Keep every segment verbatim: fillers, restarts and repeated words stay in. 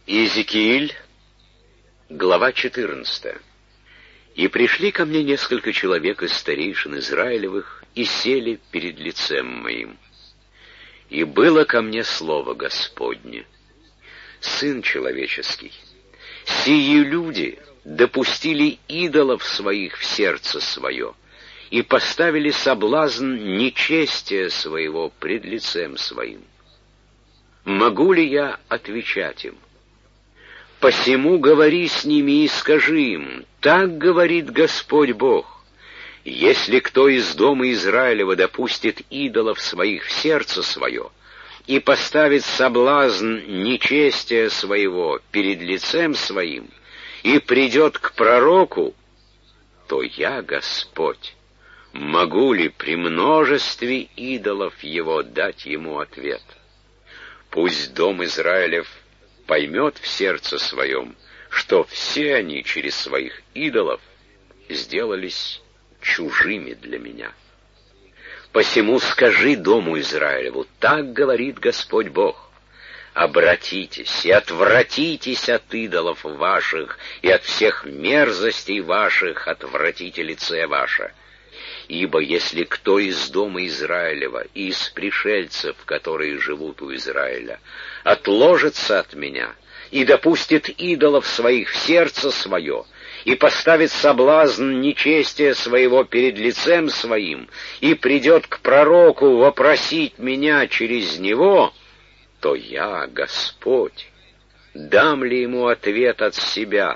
Иезекииль, глава четырнадцатая. «И пришли ко мне несколько человек из старейшин Израилевых, и сели перед лицем моим. И было ко мне слово Господне: Сын человеческий, сии люди допустили идолов своих в сердце свое, и поставили соблазн нечестия своего пред лицем своим. Могу ли я отвечать им? Посему говори с ними и скажи им: так говорит Господь Бог: если кто из дома Израилева допустит идолов своих в сердце свое и поставит соблазн нечестия своего перед лицем своим и придет к пророку, то я, Господь, могу ли при множестве идолов его дать ему ответ? Пусть дом Израилев поймет в сердце своем, что все они через своих идолов сделались чужими для меня. Посему скажи дому Израилеву: так говорит Господь Бог: обратитесь и отвратитесь от идолов ваших и от всех мерзостей ваших, отвратите лице ваше. Ибо если кто из дома Израилева и из пришельцев, которые живут у Израиля, отложится от меня и допустит идолов своих в сердце свое, и поставит соблазн нечестия своего перед лицем своим, и придет к пророку вопросить меня через него, то я, Господь, дам ли ему ответ от себя?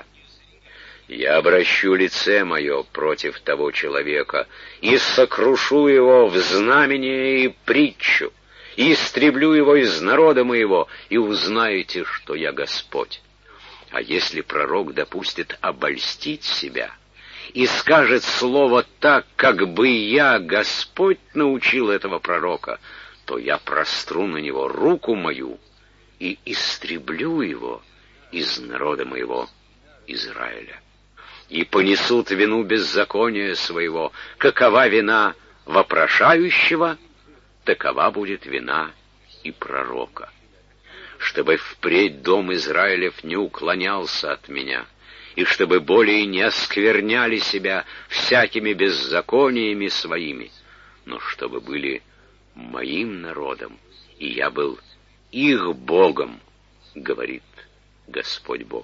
Я обращу лице мое против того человека и сокрушу его в знамение и притчу, и истреблю его из народа моего, и узнаете, что я Господь. А если пророк допустит обольстить себя и скажет слово так, как бы я, Господь, научил этого пророка, то я простру на него руку мою и истреблю его из народа моего Израиля. И понесут вину беззакония своего. Какова вина вопрошающего, такова будет вина и пророка. Чтобы впредь дом Израилев не уклонялся от меня, и чтобы более не оскверняли себя всякими беззакониями своими, но чтобы были моим народом, и я был их Богом, говорит Господь Бог.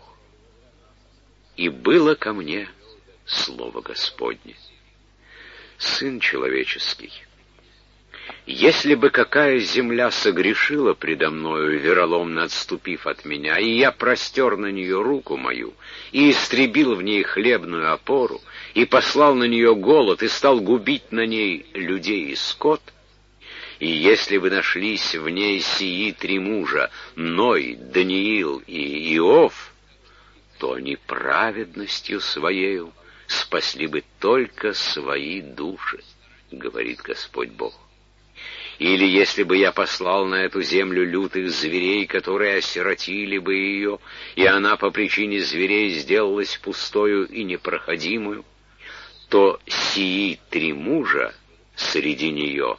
И было ко мне слово Господне: Сын человеческий, если бы какая земля согрешила предо мною, вероломно отступив от меня, и я простер на нее руку мою, и истребил в ней хлебную опору, и послал на нее голод, и стал губить на ней людей и скот, и если бы нашлись в ней сии три мужа, Ной, Даниил и Иов, то они праведностью своею спасли бы только свои души, говорит Господь Бог. Или если бы я послал на эту землю лютых зверей, которые осиротили бы ее, и она по причине зверей сделалась пустою и непроходимую, то сии три мужа среди нее,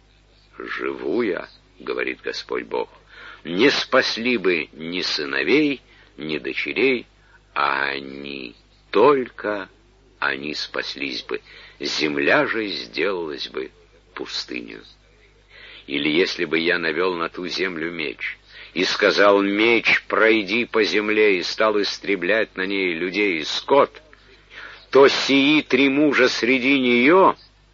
живу я, говорит Господь Бог, не спасли бы ни сыновей, ни дочерей, а они, только они спаслись бы, земля же сделалась бы пустынью. Или если бы я навел на ту землю меч, и сказал: меч, пройди по земле, и стал истреблять на ней людей и скот, то сии три мужа среди нее,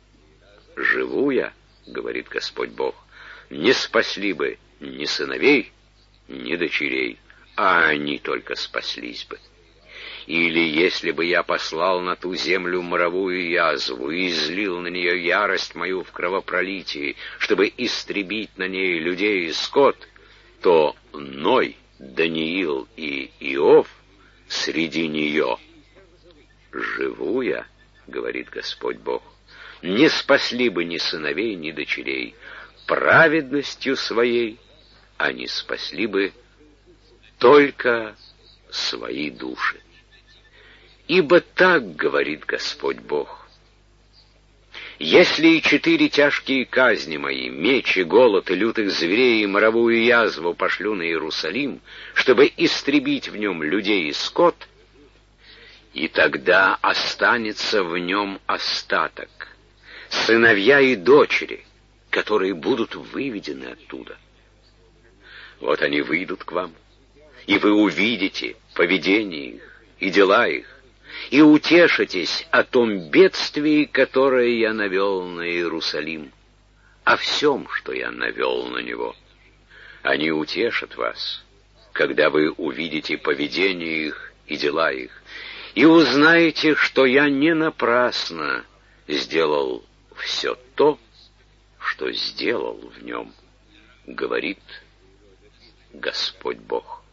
живу я, говорит Господь Бог, не спасли бы ни сыновей, ни дочерей, а они только спаслись бы. Или если бы я послал на ту землю моровую язву и излил на нее ярость мою в кровопролитии, чтобы истребить на ней людей и скот, то Ной, Даниил и Иов среди нее, живу я, говорит Господь Бог, не спасли бы ни сыновей, ни дочерей, праведностью своей они спасли бы только свои души. Ибо так говорит Господь Бог: Если и четыре тяжкие казни мои, меч и голод, и лютых зверей, и моровую язву пошлю на Иерусалим, чтобы истребить в нем людей и скот, и тогда останется в нем остаток, сыновья и дочери, которые будут выведены оттуда. Вот они выйдут к вам, и вы увидите поведение их и дела их, и утешитесь о том бедствии, которое я навел на Иерусалим, о всем, что я навел на него. Они утешат вас, когда вы увидите поведение их и дела их, и узнаете, что я не напрасно сделал все то, что сделал в нем, говорит Господь Бог.